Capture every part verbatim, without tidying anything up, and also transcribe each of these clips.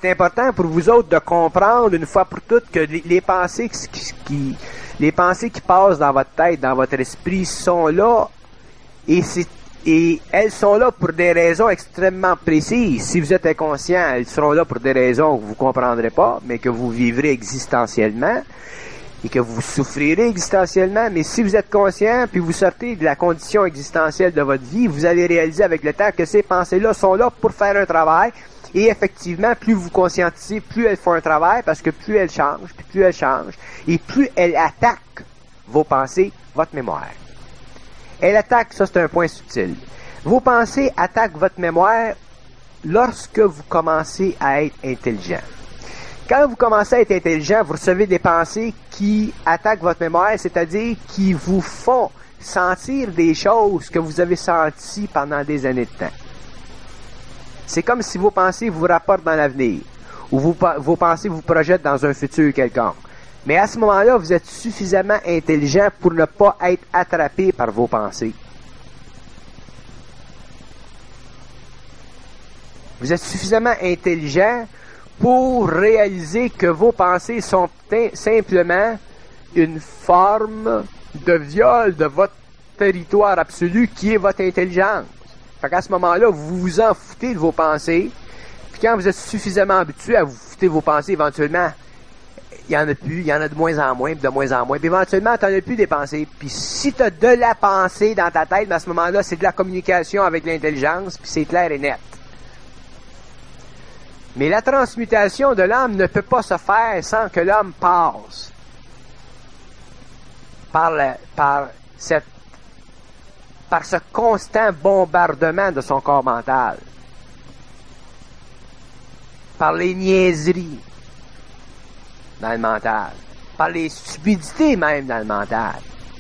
c'est important pour vous autres de comprendre une fois pour toutes que les, les pensées qui, qui, les pensées qui passent dans votre tête, dans votre esprit, sont là et, c'est, et elles sont là pour des raisons extrêmement précises. Si vous êtes inconscient, elles seront là pour des raisons que vous ne comprendrez pas, mais que vous vivrez existentiellement et que vous souffrirez existentiellement. Mais si vous êtes conscient, puis vous sortez de la condition existentielle de votre vie, vous allez réaliser avec le temps que ces pensées-là sont là pour faire un travail. Et effectivement, plus vous conscientisez, plus elles font un travail, parce que plus elles changent, puis plus elles changent, et plus elles attaquent vos pensées, votre mémoire. Elles attaquent, ça c'est un point subtil. Vos pensées attaquent votre mémoire lorsque vous commencez à être intelligent. Quand vous commencez à être intelligent, vous recevez des pensées qui attaquent votre mémoire, c'est-à-dire qui vous font sentir des choses que vous avez senties pendant des années de temps. C'est comme si vos pensées vous rapportent dans l'avenir, ou vos, vos pensées vous projettent dans un futur quelconque. Mais à ce moment-là, vous êtes suffisamment intelligent pour ne pas être attrapé par vos pensées. Vous êtes suffisamment intelligent pour réaliser que vos pensées sont simplement une forme de viol de votre territoire absolu qui est votre intelligence. Fait qu'à ce moment-là, vous vous en foutez de vos pensées. Puis quand vous êtes suffisamment habitué à vous fouter de vos pensées, éventuellement, il n'y en a plus, il y en a de moins en moins, puis de moins en moins. Puis éventuellement, tu n'en as plus des pensées. Puis si tu as de la pensée dans ta tête, ben à ce moment-là, c'est de la communication avec l'intelligence, puis c'est clair et net. Mais la transmutation de l'âme ne peut pas se faire sans que l'homme passe par, la, par cette par ce constant bombardement de son corps mental, par les niaiseries dans le mental, par les stupidités même dans le mental.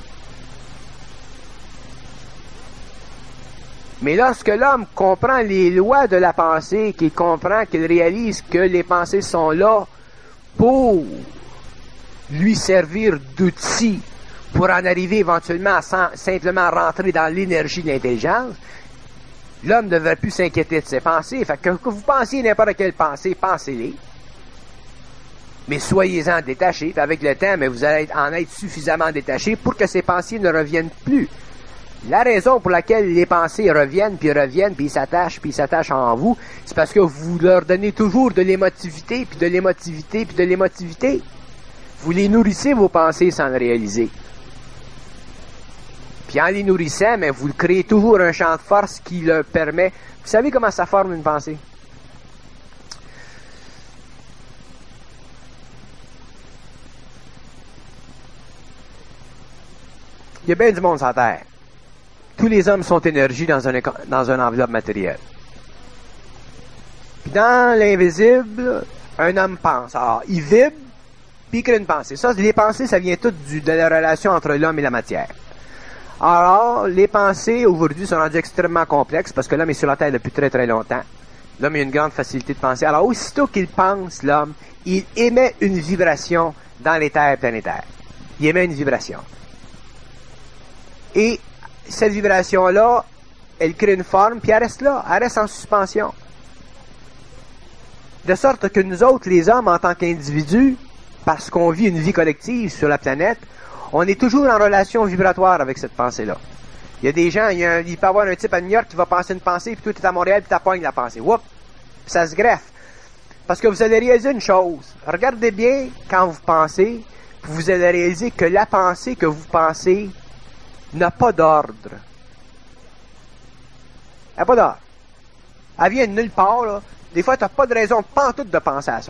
Mais lorsque l'homme comprend les lois de la pensée, qu'il comprend, qu'il réalise que les pensées sont là pour lui servir d'outil, pour en arriver éventuellement à sans, simplement rentrer dans l'énergie de l'intelligence, l'homme ne devrait plus s'inquiéter de ses pensées. Fait que, que vous pensiez n'importe quelle pensée, pensez-les. Mais soyez-en détachés. Puis avec le temps, mais vous allez en être suffisamment détachés pour que ces pensées ne reviennent plus. La raison pour laquelle les pensées reviennent, puis reviennent, puis ils s'attachent, puis ils s'attachent en vous, c'est parce que vous leur donnez toujours de l'émotivité, puis de l'émotivité, puis de l'émotivité. Vous les nourrissez, vos pensées, sans le réaliser. Puis en les nourrissant, mais vous créez toujours un champ de force qui le permet. Vous savez comment ça forme une pensée? Il y a bien du monde sur la Terre. Tous les hommes sont énergie dans un, dans un enveloppe matérielle. Puis dans l'invisible, un homme pense. Alors, il vibre, puis il crée une pensée. Ça, les pensées, ça vient tout du, de la relation entre l'homme et la matière. Alors, les pensées, aujourd'hui, sont rendues extrêmement complexes, parce que l'homme est sur la Terre depuis très très longtemps. L'homme a une grande facilité de penser. Alors, aussitôt qu'il pense, l'homme, il émet une vibration dans les terres planétaires. Il émet une vibration. Et cette vibration-là, elle crée une forme, puis elle reste là, elle reste en suspension. De sorte que nous autres, les hommes, en tant qu'individus, parce qu'on vit une vie collective sur la planète, on est toujours en relation vibratoire avec cette pensée-là. Il y a des gens, il, y a un, il peut y avoir un type à New York qui va penser une pensée, puis toi, tu es à Montréal, puis tu pognes la pensée. Whoop! Puis ça se greffe. Parce que vous allez réaliser une chose. Regardez bien quand vous pensez, puis vous allez réaliser que la pensée que vous pensez n'a pas d'ordre. Elle n'a pas d'ordre. Elle vient de nulle part, là. Des fois, tu n'as pas de raison pantoute de penser à ça.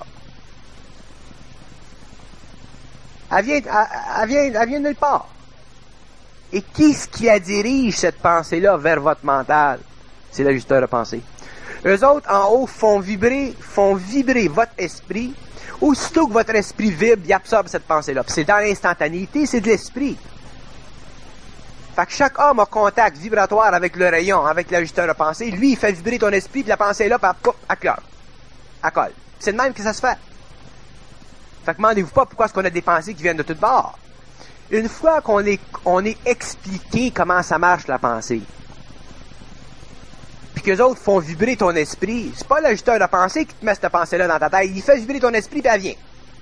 Elle vient, elle, elle vient, elle vient de nulle part. Et qu'est-ce qui la dirige, cette pensée-là, vers votre mental? C'est l'ajusteur de pensée. Eux autres, en haut, font vibrer, font vibrer votre esprit. Aussitôt que votre esprit vibre, il absorbe cette pensée-là. Puis c'est dans l'instantanéité, c'est de l'esprit. Fait que chaque homme a contact vibratoire avec le rayon, avec l'ajusteur de pensée. Lui, il fait vibrer ton esprit, puis la pensée est là, puis elle, elle colle. Elle colle. C'est de même que ça se fait. Fait que demandez-vous pas pourquoi est-ce qu'on a des pensées qui viennent de toutes bords. Une fois qu'on est, on est expliqué comment ça marche la pensée, puis qu'eux autres font vibrer ton esprit. C'est pas l'ajusteur de pensée qui te met cette pensée-là dans ta tête. Il fait vibrer ton esprit, puis elle vient.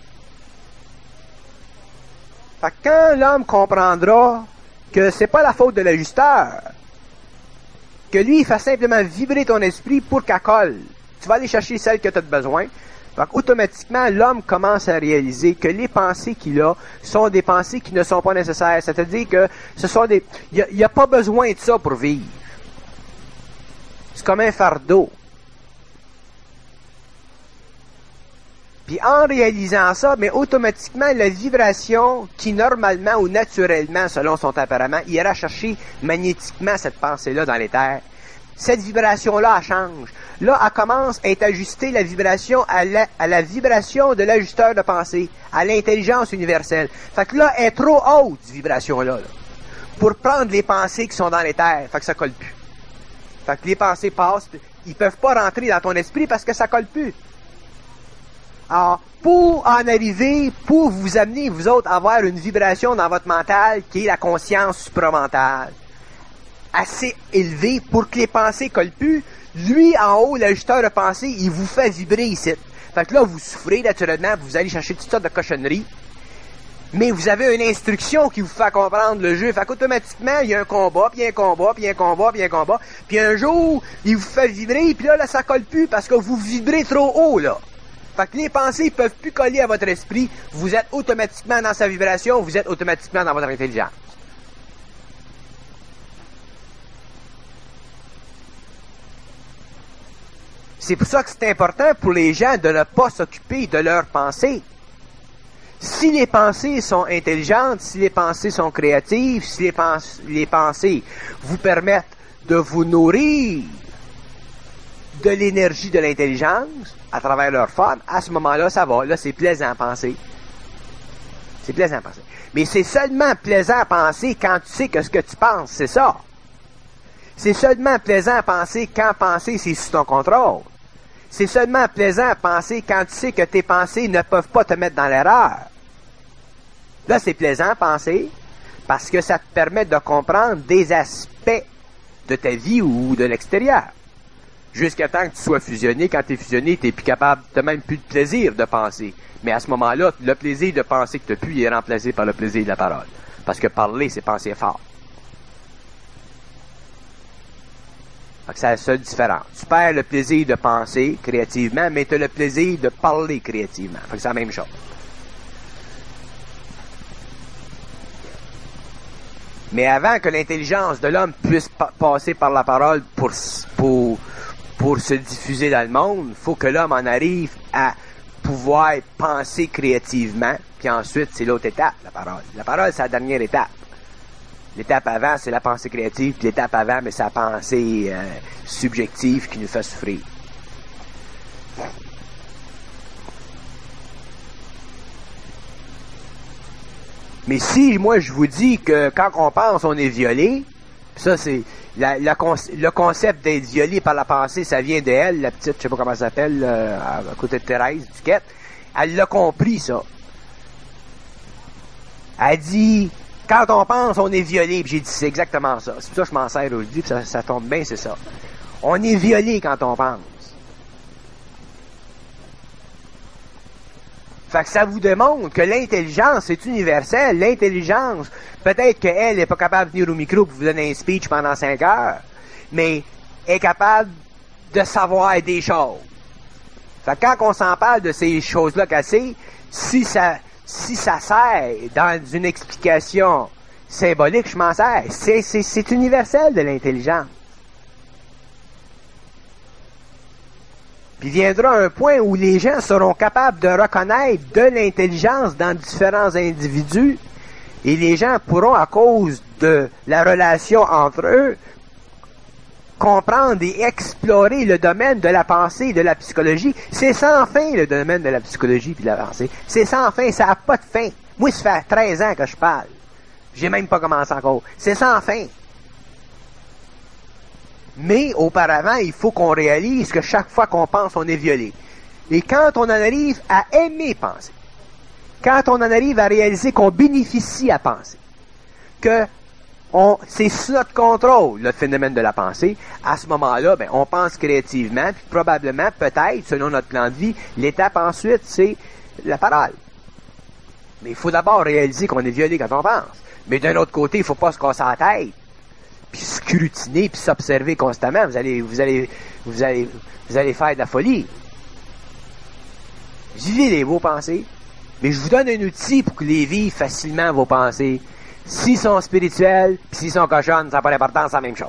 Fait que quand l'homme comprendra que c'est pas la faute de l'ajusteur, que lui, il fait simplement vibrer ton esprit pour qu'elle colle, tu vas aller chercher celle que tu as besoin. Fait qu'automatiquement, l'homme commence à réaliser que les pensées qu'il a sont des pensées qui ne sont pas nécessaires. C'est-à-dire que ce sont des... Il n'y a, a pas besoin de ça pour vivre. C'est comme un fardeau. Puis en réalisant ça, mais automatiquement, la vibration qui normalement ou naturellement, selon son tempérament, ira chercher magnétiquement cette pensée-là dans l'éther. Cette vibration-là, elle change. Là, elle commence à être ajustée, la vibration, à la, à la vibration de l'ajusteur de pensée, à l'intelligence universelle. Fait que là, elle est trop haute, cette vibration-là, là, pour prendre les pensées qui sont dans l'éther. Fait que ça colle plus. Fait que les pensées passent, ils peuvent pas rentrer dans ton esprit parce que ça colle plus. Alors, pour en arriver, pour vous amener, vous autres, à avoir une vibration dans votre mental qui est la conscience supramentale, assez élevée pour que les pensées collent plus, lui, en haut, l'ajusteur de pensée, il vous fait vibrer ici. Fait que là, vous souffrez naturellement, vous allez chercher toutes sortes de cochonneries, mais vous avez une instruction qui vous fait comprendre le jeu. Fait qu'automatiquement, il y a un combat, puis un combat, puis un combat, puis un combat, puis un jour, il vous fait vibrer, puis là, là, ça colle plus parce que vous vibrez trop haut, là. Fait que les pensées ne peuvent plus coller à votre esprit. Vous êtes automatiquement dans sa vibration, vous êtes automatiquement dans votre intelligence. C'est pour ça que c'est important pour les gens de ne pas s'occuper de leurs pensées. Si les pensées sont intelligentes, si les pensées sont créatives, si les, pens- les pensées vous permettent de vous nourrir de l'énergie de l'intelligence à travers leur forme, à ce moment-là, ça va. Là, c'est plaisant à penser. C'est plaisant à penser. Mais c'est seulement plaisant à penser quand tu sais que ce que tu penses, c'est ça. C'est seulement plaisant à penser quand penser, c'est sous ton contrôle. C'est seulement plaisant à penser quand tu sais que tes pensées ne peuvent pas te mettre dans l'erreur. Là, c'est plaisant à penser parce que ça te permet de comprendre des aspects de ta vie ou de l'extérieur. Jusqu'à temps que tu sois fusionné. Quand tu es fusionné, tu n'es plus capable, tu n'as même plus de plaisir de penser. Mais à ce moment-là, le plaisir de penser que tu n'as plus, il est remplacé par le plaisir de la parole. Parce que parler, c'est penser fort. Fait que c'est la seule différence. Tu perds le plaisir de penser créativement, mais tu as le plaisir de parler créativement. Fait que c'est la même chose. Mais avant que l'intelligence de l'homme puisse pa- passer par la parole pour, pour, pour se diffuser dans le monde, il faut que l'homme en arrive à pouvoir penser créativement, puis ensuite, c'est l'autre étape, la parole. La parole, c'est la dernière étape. L'étape avant, c'est la pensée créative, puis l'étape avant, mais c'est la pensée euh, subjective qui nous fait souffrir. Mais si, moi, je vous dis que quand on pense, on est violé, ça, c'est la, la, le concept d'être violé par la pensée, ça vient d'elle, la petite, je sais pas comment elle s'appelle, euh, à côté de Thérèse Duquette. Elle l'a compris, ça. Elle dit, quand on pense, on est violé. Puis j'ai dit, c'est exactement ça. C'est pour ça que je m'en sers aujourd'hui, puis ça, ça tombe bien, c'est ça. On est violé quand on pense. Fait que ça vous démontre que l'intelligence est universelle. L'intelligence, peut-être qu'elle n'est pas capable de venir au micro pour vous donner un speech pendant cinq heures, mais est capable de savoir des choses. Fait que quand on s'en parle de ces choses-là cassées, si ça, si ça sert dans une explication symbolique, je m'en sers. C'est, c'est, c'est universel de l'intelligence. Puis viendra un point où les gens seront capables de reconnaître de l'intelligence dans différents individus et les gens pourront, à cause de la relation entre eux, comprendre et explorer le domaine de la pensée et de la psychologie. C'est sans fin, le domaine de la psychologie et de la pensée. C'est sans fin, ça n'a pas de fin. Moi, ça fait treize ans que je parle. J'ai même pas commencé encore. C'est sans fin. Mais auparavant, il faut qu'on réalise que chaque fois qu'on pense, on est violé. Et quand on en arrive à aimer penser, quand on en arrive à réaliser qu'on bénéficie à penser, que on, c'est sous notre contrôle, le phénomène de la pensée. À ce moment-là, ben, on pense créativement, puis probablement, peut-être, selon notre plan de vie, l'étape ensuite, c'est la parole. Mais il faut d'abord réaliser qu'on est violé quand on pense. Mais d'un autre côté, il ne faut pas se casser la tête, puis scrutiner, puis s'observer constamment. Vous allez, vous allez, vous allez, vous allez faire de la folie. Vivez les vos pensées, mais je vous donne un outil pour que les vivent facilement vos pensées. S'ils sont spirituels, puis s'ils sont cochonnes, ça n'a pas d'importance, c'est la même chose.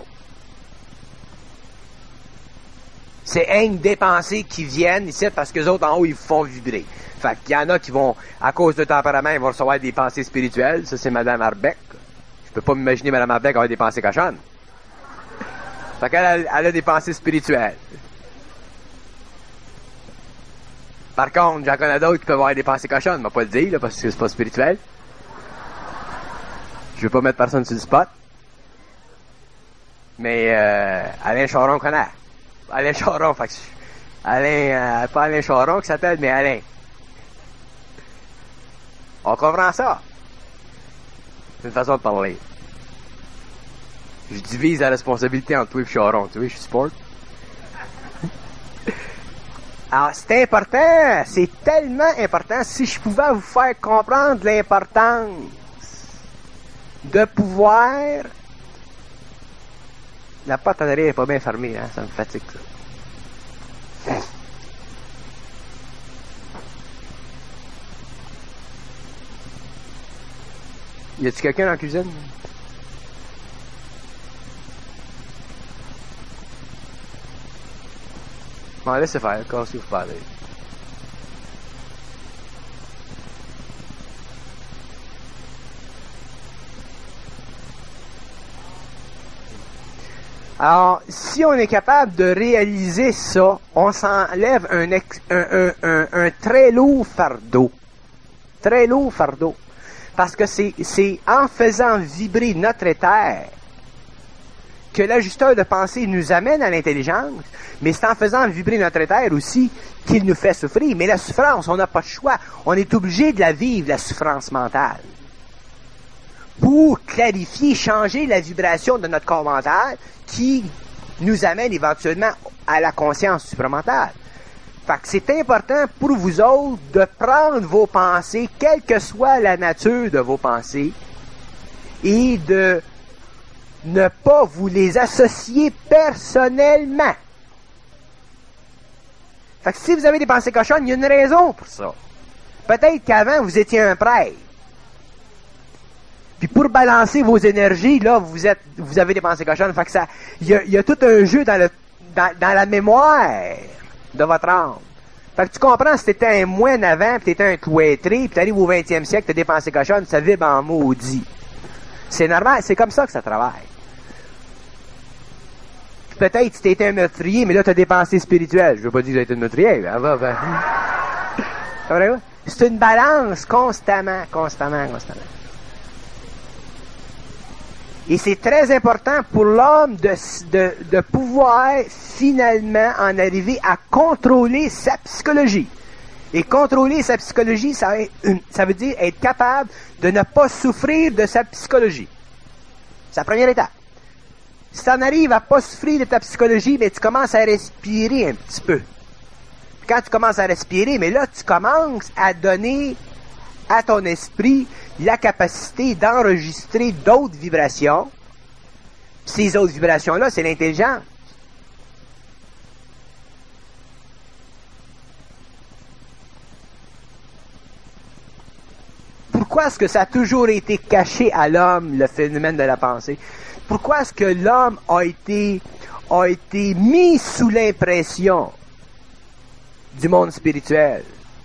C'est un des pensées qui viennent ici parce que les autres en haut, ils vous font vibrer. Fait qu'il y en a qui vont, à cause de tempérament, ils vont recevoir des pensées spirituelles. Ça, c'est Mme Arbeck. Je peux pas m'imaginer Mme Arbeck avoir des pensées cochonnes. Fait qu'elle a, elle a des pensées spirituelles. Par contre, j'en connais d'autres qui peuvent avoir des pensées cochonnes. Je ne vais pas le dire, là, parce que c'est pas spirituel. Je veux pas mettre personne sur le spot. Mais euh, Alain Charon connaît. Alain Charon, fait que Alain, euh, pas Alain Charon qui s'appelle, mais Alain. On comprend ça. C'est une façon de parler. Je divise la responsabilité entre toi et Charon. Tu vois, je suis sport. Alors, c'est important. C'est tellement important. Si je pouvais vous faire comprendre l'importance de pouvoir... La porte en arrière n'est pas bien fermée, hein? Ça me fatigue, ça. Y a-tu quelqu'un dans la cuisine? Bon, laissez faire, cassez vous parlez. Alors, si on est capable de réaliser ça, on s'enlève un, ex, un, un, un, un très lourd fardeau. Très lourd fardeau. Parce que c'est, c'est en faisant vibrer notre éther que l'ajusteur de pensée nous amène à l'intelligence, mais c'est en faisant vibrer notre éther aussi qu'il nous fait souffrir. Mais la souffrance, on n'a pas de choix. On est obligé de la vivre, la souffrance mentale. Pour clarifier, changer la vibration de notre corps mental qui nous amène éventuellement à la conscience supramentale. Fait que c'est important pour vous autres de prendre vos pensées, quelle que soit la nature de vos pensées, et de ne pas vous les associer personnellement. Fait que si vous avez des pensées cochonnes, il y a une raison pour ça. Peut-être qu'avant, vous étiez un prêtre. Puis pour balancer vos énergies, là, vous êtes, vous avez des pensées cochonnes. Fait que ça, il y a, y a tout un jeu dans le, dans, dans la mémoire de votre âme. Fait que tu comprends, si t'étais un moine avant, pis t'étais un cloîtré, pis t'arrives au vingtième siècle, t'as des pensées cochonnes, ça vibre en maudit. C'est normal, c'est comme ça que ça travaille. Peut-être si t'étais un meurtrier, mais là t'as des pensées spirituelles. Je veux pas dire que t'as été un meurtrier, ben, ben, ben. C'est une balance constamment, constamment, constamment. Et c'est très important pour l'homme de, de, de pouvoir finalement en arriver à contrôler sa psychologie. Et contrôler sa psychologie, ça, ça veut dire être capable de ne pas souffrir de sa psychologie. C'est la première étape. Si tu en arrives à ne pas souffrir de ta psychologie, mais tu commences à respirer un petit peu. Quand tu commences à respirer, mais là, tu commences à donner à ton esprit la capacité d'enregistrer d'autres vibrations. Ces autres vibrations-là, c'est l'intelligence. Pourquoi est-ce que ça a toujours été caché à l'homme, le phénomène de la pensée? Pourquoi est-ce que l'homme a été, a été mis sous l'impression du monde spirituel?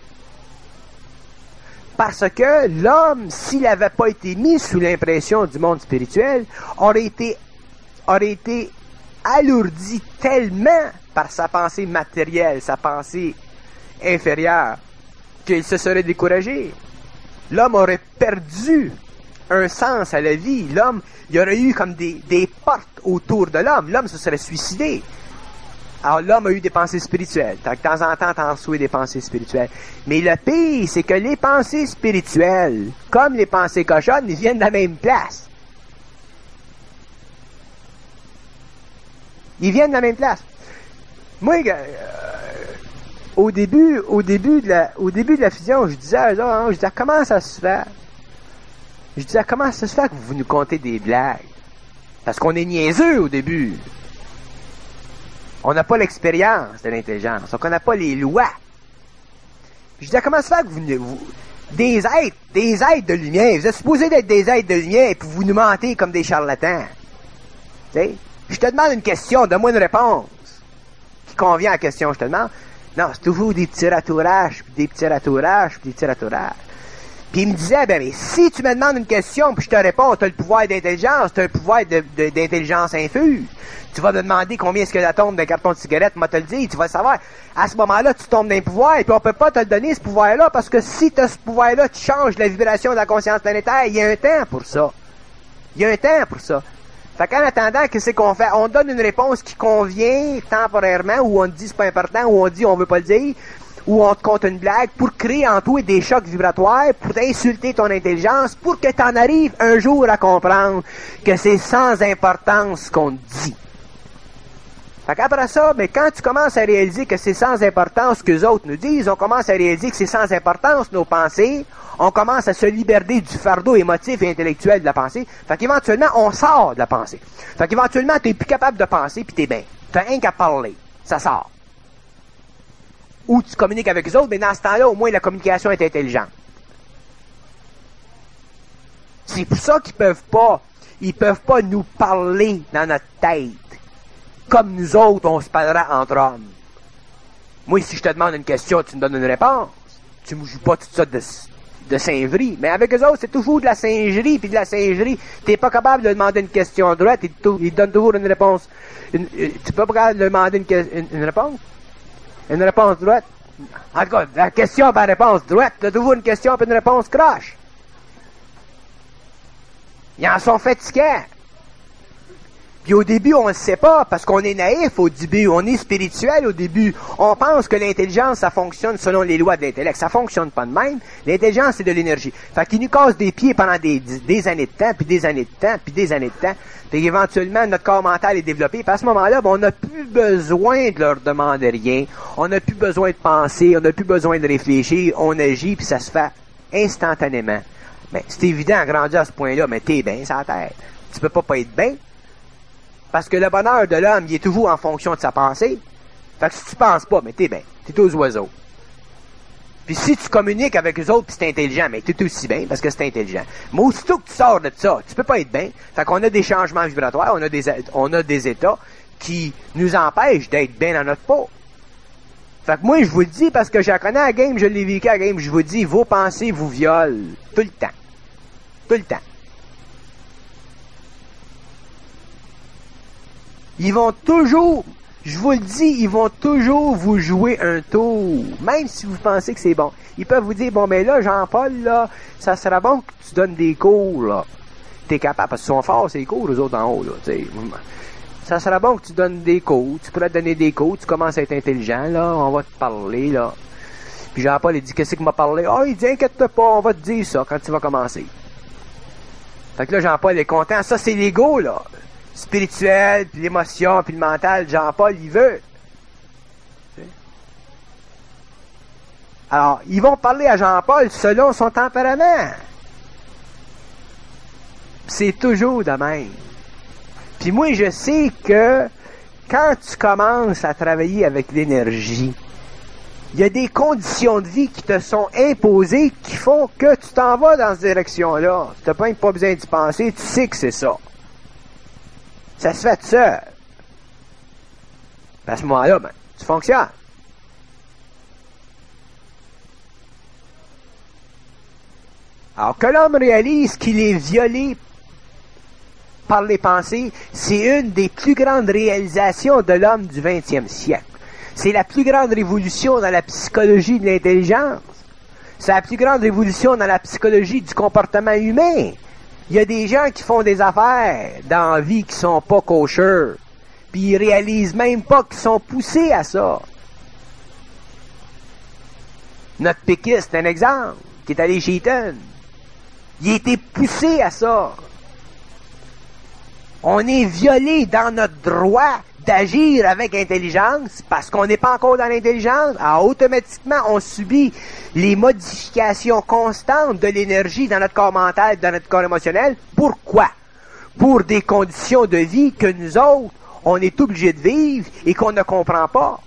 Parce que l'homme, s'il n'avait pas été mis sous l'impression du monde spirituel, aurait été, aurait été alourdi tellement par sa pensée matérielle, sa pensée inférieure, qu'il se serait découragé. L'homme aurait perdu un sens à la vie. L'homme, il y aurait eu comme des, des portes autour de l'homme. L'homme se serait suicidé. Alors l'homme a eu des pensées spirituelles. De temps en temps, t'en reçois des pensées spirituelles. Mais le pire, c'est que les pensées spirituelles, comme les pensées cochonnes, ils viennent de la même place. Ils viennent de la même place. Moi, euh, au début, au début de la, au début de la fusion, je disais à eux, hein, je disais, comment ça se fait? Je disais, comment ça se fait que vous nous contez des blagues? Parce qu'on est niaiseux au début. On n'a pas l'expérience de l'intelligence. On ne connaît pas les lois. Je disais, comment ça se fait que vous, vous des êtres, des êtres de lumière, vous êtes supposés d'être des êtres de lumière et puis vous nous mentez comme des charlatans. Tu sais? Je te demande une question, donne-moi une réponse qui convient à la question que je te demande. Non, c'est toujours des petits ratourages, puis des petits ratourages, puis des petits ratourages. Puis il me disait, ben, mais si tu me demandes une question, puis je te réponds, tu as le pouvoir d'intelligence, tu as le pouvoir de, de, d'intelligence infuse. Tu vas me demander combien est-ce que d'atomes d'un carton de cigarette, moi te le dire, tu vas le savoir. À ce moment-là, tu tombes dans le pouvoir, et puis on peut pas te le donner, ce pouvoir-là, parce que si tu as ce pouvoir-là, tu changes la vibration de la conscience planétaire, il y a un temps pour ça. Il y a un temps pour ça. Fait qu'en attendant, qu'est-ce qu'on fait? On donne une réponse qui convient temporairement, ou on te dit c'est pas important, ou on dit on veut pas le dire, ou on te compte une blague pour créer en toi des chocs vibratoires, pour t'insulter ton intelligence, pour que tu en arrives un jour à comprendre que c'est sans importance ce qu'on te dit. Fait qu'après ça, mais quand tu commences à réaliser que c'est sans importance ce que les autres nous disent, on commence à réaliser que c'est sans importance nos pensées, on commence à se libérer du fardeau émotif et intellectuel de la pensée. Fait qu'éventuellement, on sort de la pensée. Fait qu'éventuellement, t'es plus capable de penser, puis t'es bien. T'as rien qu'à parler. Ça sort. Ou tu communiques avec les autres, mais dans ce temps-là, au moins, la communication est intelligente. C'est pour ça qu'ils peuvent pas, ils peuvent pas nous parler dans notre tête. Comme nous autres, on se parlera entre hommes. Moi, si je te demande une question, tu me donnes une réponse. Tu me joues pas toute ça de, de singerie. Mais avec eux autres, c'est toujours de la singerie, puis de la singerie. T'es pas capable de demander une question droite, ils te, ils te donnent toujours une réponse. Une, une, tu peux pas capable de demander une, une, une réponse? Une réponse droite? En tout cas, la question par réponse droite, t'as toujours une question par une réponse croche. Ils en sont fatigants. Puis au début, on ne le sait pas, parce qu'on est naïf au début, on est spirituel au début. On pense que l'intelligence, ça fonctionne selon les lois de l'intellect. Ça fonctionne pas de même. L'intelligence, c'est de l'énergie. Fait qu'ils nous cassent des pieds pendant des, des années de temps, puis des années de temps, puis des années de temps. Puis éventuellement, notre corps mental est développé. Puis à ce moment-là, ben, on n'a plus besoin de leur demander rien. On n'a plus besoin de penser, on n'a plus besoin de réfléchir. On agit, puis ça se fait instantanément. Ben, c'est évident, grandir à ce point-là, mais t'es bien, ça tête. Tu peux pas pas être bien. Parce que le bonheur de l'homme, il est toujours en fonction de sa pensée. Fait que si tu penses pas, mais t'es bien. T'es aux oiseaux. Puis si tu communiques avec les autres, puis c'est intelligent, mais t'es aussi bien parce que c'est intelligent. Mais aussitôt que tu sors de ça, tu peux pas être bien. Fait qu'on a des changements vibratoires, on a des, on a des états qui nous empêchent d'être bien dans notre peau. Fait que moi, je vous le dis parce que je la connais à la game, je l'ai vécu à la game, je vous dis, vos pensées vous violent. Tout le temps. Tout le temps. Ils vont toujours, je vous le dis, ils vont toujours vous jouer un tour, même si vous pensez que c'est bon. Ils peuvent vous dire, bon, mais là, Jean-Paul, là, ça serait bon que tu donnes des cours, là. T'es capable, parce qu'ils sont forts, ces cours, eux autres en haut, là, tu sais. Ça serait bon que tu donnes des cours, tu pourrais te donner des cours, tu commences à être intelligent, là, on va te parler, là. Puis Jean-Paul, il dit, qu'est-ce qu'il m'a parlé? Ah, oh, il dit, inquiète-toi pas, on va te dire ça quand tu vas commencer. Fait que là, Jean-Paul est content. Ça, c'est l'ego, là. Spirituel, puis l'émotion, puis le mental, Jean-Paul, il veut. Alors, ils vont parler à Jean-Paul selon son tempérament. C'est toujours de même. Puis moi, je sais que quand tu commences à travailler avec l'énergie, il y a des conditions de vie qui te sont imposées qui font que tu t'en vas dans cette direction-là. Tu n'as pas, pas besoin d'y penser, tu sais que c'est ça. Ça se fait tout seul. À ce moment-là, ben, tu fonctionnes. Alors que l'homme réalise qu'il est violé par les pensées, c'est une des plus grandes réalisations de l'homme du vingtième siècle. C'est la plus grande révolution dans la psychologie de l'intelligence. C'est la plus grande révolution dans la psychologie du comportement humain. Il y a des gens qui font des affaires dans la vie qui sont pas kosher, puis ils réalisent même pas qu'ils sont poussés à ça. Notre péquiste, c'est un exemple, qui est allé chez Eaton. Il a été poussé à ça. On est violé dans notre droit d'agir avec intelligence, parce qu'on n'est pas encore dans l'intelligence, alors automatiquement, on subit les modifications constantes de l'énergie dans notre corps mental, dans notre corps émotionnel. Pourquoi? Pour des conditions de vie que nous autres, on est obligés de vivre et qu'on ne comprend pas.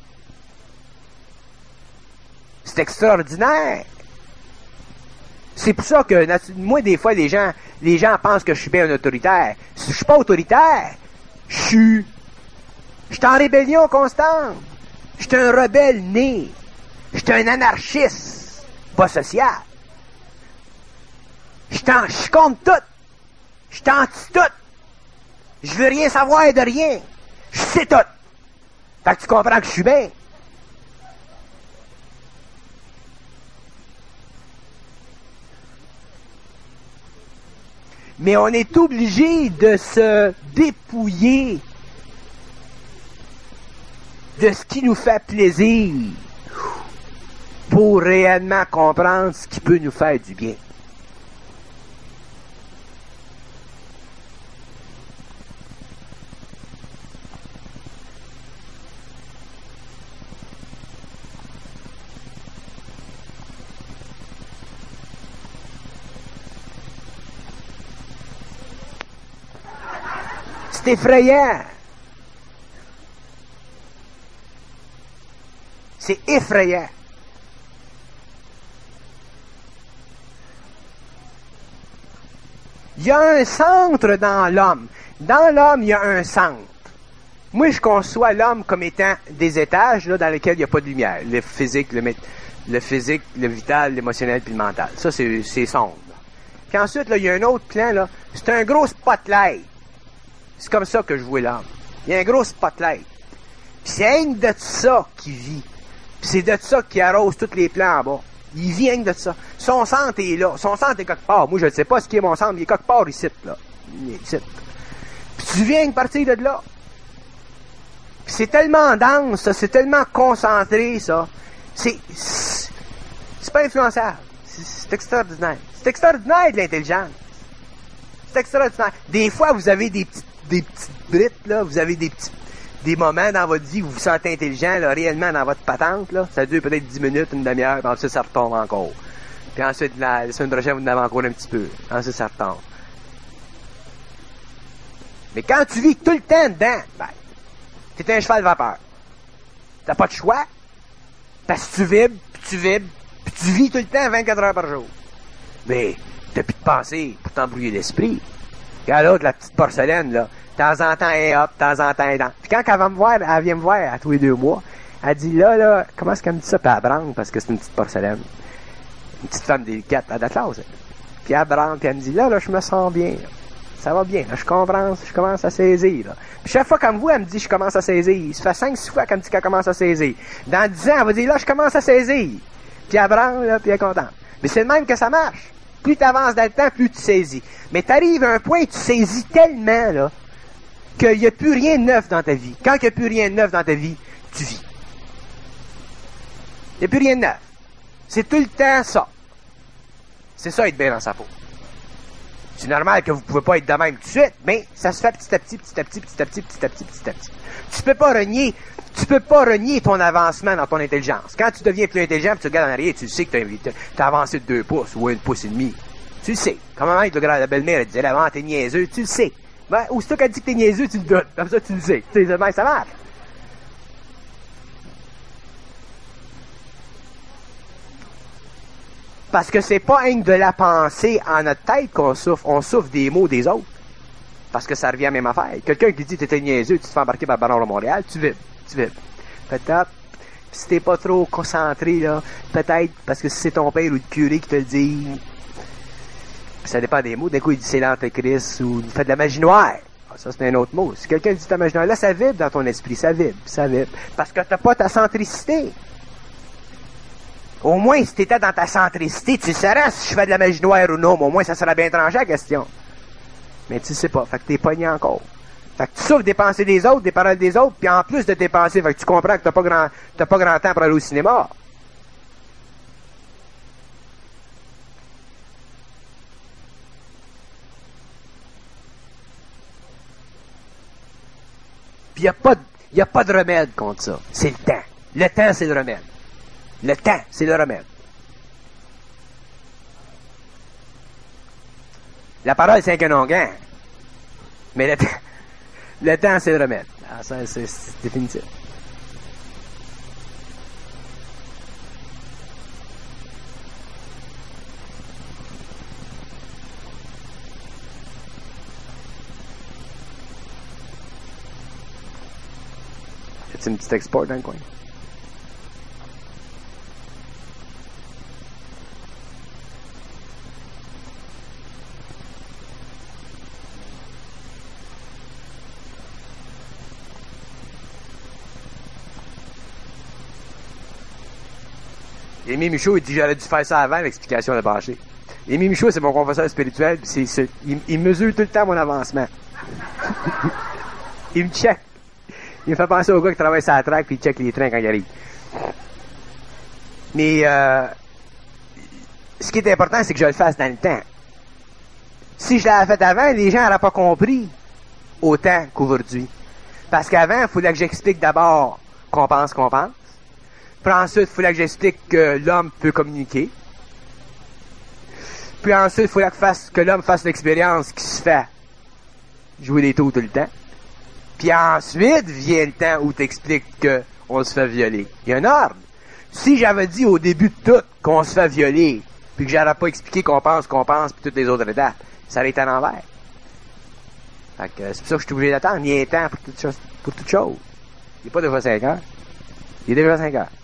C'est extraordinaire. C'est pour ça que, moi, des fois, les gens, les gens pensent que je suis bien un autoritaire. Je suis pas autoritaire. Je suis, je suis en rébellion constante. Je suis un rebelle né. Je suis un anarchiste, pas social. Je suis contre tout. Je suis anti tout. Je veux rien savoir de rien. Je sais tout. Fait que tu comprends que je suis bien. Mais on est obligé de se dépouiller de ce qui nous fait plaisir pour réellement comprendre ce qui peut nous faire du bien. C'est effrayant. C'est effrayant. Il y a un centre dans l'homme. Dans l'homme, il y a un centre. Moi, je conçois l'homme comme étant des étages là, dans lesquels il n'y a pas de lumière. Le physique, le, le physique, le vital, l'émotionnel puis le mental. Ça, c'est, c'est sombre. Puis ensuite, là, il y a un autre plan. Là. C'est un gros spotlight. C'est comme ça que je vois l'homme. Il y a un gros spotlight. Puis c'est rien de ça qui vit. Puis c'est de ça qui arrose tous les plans en bas. Il vit rien de ça. Son centre est là. Son centre est quelque part. Moi, je ne sais pas ce qui est mon centre, mais il est quelque part ici, là. Il est ici. Puis tu viens de partir de là. Puis c'est tellement dense, ça. C'est tellement concentré, ça. C'est... C'est, c'est pas influençable. C'est, c'est extraordinaire. C'est extraordinaire de l'intelligence. C'est extraordinaire. Des fois, vous avez des petites des petites brites, là, vous avez des petits des moments dans votre vie où vous vous sentez intelligent, là, réellement dans votre patente, là, ça dure peut-être dix minutes, une demi-heure, puis ensuite ça retombe encore. Puis ensuite, la, la semaine prochaine, vous en avez encore un petit peu. Ensuite, ça retombe. Mais quand tu vis tout le temps dedans, ben, t'es un cheval vapeur. T'as pas de choix, parce que tu vibres, puis tu vibres, puis tu vis tout le temps vingt-quatre heures par jour. Mais, t'as plus de pensée pour t'embrouiller l'esprit. Quand l'autre, la petite porcelaine, là, de temps en temps, elle est hop, de temps en temps, elle est dans. Puis quand elle va me voir, elle vient me voir à tous les deux mois, elle dit, là, là, comment est-ce qu'elle me dit ça? Puis elle branle, parce que c'est une petite porcelaine. Une petite femme délicate, à la classe. Puis elle branle, puis elle me dit, là, là, je me sens bien. Là. Ça va bien, là, je comprends, je commence à saisir, là. Puis chaque fois qu'elle me voit, elle me dit, je commence à saisir. Ça fait cinq, six fois qu'elle me dit qu'elle commence à saisir. Dans dix ans, elle va dire, là, je commence à saisir. Puis elle branle, là, puis elle est contente. Mais c'est le même que ça marche. Plus tu avances dans le temps, plus tu saisis. Mais tu arrives à un point où tu saisis tellement, là, qu'il n'y a plus rien de neuf dans ta vie. Quand il n'y a plus rien de neuf dans ta vie, tu vis. Il n'y a plus rien de neuf. C'est tout le temps ça. C'est ça, être bien dans sa peau. C'est normal que vous ne pouvez pas être de même tout de suite, mais ça se fait petit à petit, petit à petit, petit à petit, petit à petit, petit à petit. Tu peux pas renier, tu peux pas renier ton avancement dans ton intelligence. Quand tu deviens plus intelligent, tu regardes en arrière, tu sais que tu as avancé de deux pouces ou un pouce et demi. Tu le sais. Comment même la belle-mère, elle disait, avant, t'es niaiseux, tu le sais. Ben, aussitôt qu'elle dit que t'es niaiseux, tu le doutes. Comme ça, tu le sais. Tu sais, ben, ça marche. Parce que c'est pas rien de la pensée en notre tête qu'on souffre. On souffre des mots des autres. Parce que ça revient à la même affaire. Quelqu'un qui dit t'es niaiseux, tu te fais embarquer par le ballon de Montréal, tu vibres. Tu vibres. Peut-être, si t'es pas trop concentré, là, peut-être, parce que si c'est ton père ou le curé qui te le dit, ça dépend des mots. D'un coup, il dit c'est l'antéchrist ou il fait de la magie noire. Ça, c'est un autre mot. Si quelqu'un dit ta magie noire, là, ça vibre dans ton esprit. Ça vibre. Ça vibre. Parce que t'as pas ta centricité. Au moins, si t'étais dans ta centricité, tu saurais si je fais de la magie noire ou non, mais au moins, ça serait bien tranché la question. Mais tu sais pas. Fait que t'es pogné encore. Fait que tu souffres des pensées des autres, des paroles des autres, puis en plus de tes pensées, fait que tu comprends que t'as pas grand, t'as pas grand temps pour aller au cinéma. Puis il n'y a, pas de- y a pas de remède contre ça. C'est le temps. Le temps, c'est le remède. Le temps, c'est le remède. La parole, c'est un canongan. Mais le temps, le temps, c'est le remède. Ah, ça, c'est, c'est définitif. C'est une petite export dans le coin. Émile Michaud, il dit j'aurais dû faire ça avant l'explication de brancher. Émile Michaud, c'est mon confesseur spirituel, c'est, c'est, il, il mesure tout le temps mon avancement. Il me check. Il me fait penser au gars qui travaille sur la track puis il check les trains quand il arrive. Mais euh, ce qui est important, c'est que je le fasse dans le temps. Si je l'avais fait avant, les gens n'auraient pas compris autant qu'aujourd'hui. Parce qu'avant, il fallait que j'explique d'abord qu'on pense qu'on pense. Puis ensuite, il fallait que j'explique que l'homme peut communiquer. Puis ensuite, il fallait que, fasse, que l'homme fasse l'expérience qui se fait jouer des tours tout le temps. Puis ensuite vient le temps où tu expliques qu'on se fait violer. Il y a un ordre. Si j'avais dit au début de tout qu'on se fait violer, puis que j'aurais pas expliqué qu'on pense, qu'on pense, puis toutes les autres étapes, ça aurait été à l'envers. Fait que c'est pour ça que je suis obligé d'attendre. Il y a un temps pour toute chose. Pour toute chose. Il n'est pas déjà cinq heures. Il est déjà cinq heures.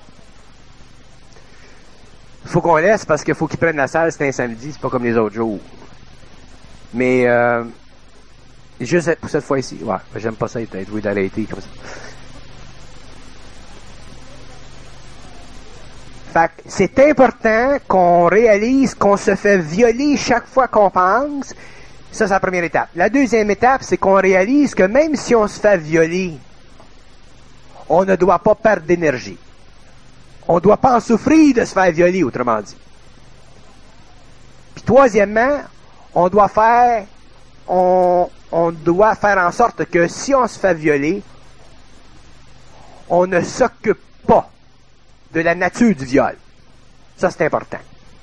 Il faut qu'on laisse parce qu'il faut qu'ils prennent la salle, c'est un samedi, c'est pas comme les autres jours. Mais euh, juste pour cette fois-ci, ouais, j'aime pas ça être joué d'arrêter comme ça. Fait que c'est important qu'on réalise qu'on se fait violer chaque fois qu'on pense. Ça, c'est la première étape. La deuxième étape, c'est qu'on réalise que même si on se fait violer, on ne doit pas perdre d'énergie. On ne doit pas en souffrir de se faire violer, autrement dit. Puis troisièmement, on doit faire, on, on doit faire en sorte que si on se fait violer, on ne s'occupe pas de la nature du viol. Ça, c'est important.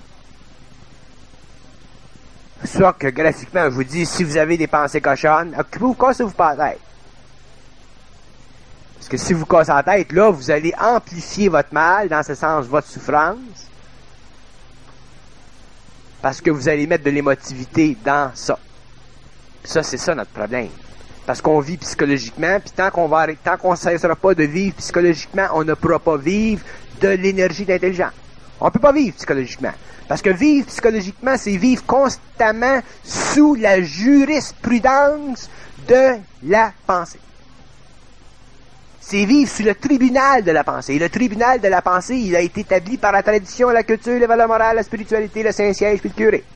C'est sûr que graphiquement, je vous dis, si vous avez des pensées cochonnes, occupez-vous, cassez-vous pas la tête. Parce que si vous cassez la tête, là, vous allez amplifier votre mal, dans ce sens, votre souffrance. Parce que vous allez mettre de l'émotivité dans ça. Puis ça, c'est ça notre problème. Parce qu'on vit psychologiquement, puis tant qu'on va arrêter, tant qu'on ne cessera pas de vivre psychologiquement, on ne pourra pas vivre de l'énergie d'intelligence. On ne peut pas vivre psychologiquement. Parce que vivre psychologiquement, c'est vivre constamment sous la jurisprudence de la pensée. C'est vivre sous le tribunal de la pensée. Et le tribunal de la pensée, il a été établi par la tradition, la culture, les valeurs morales, la spiritualité, le Saint-Siège puis le curé.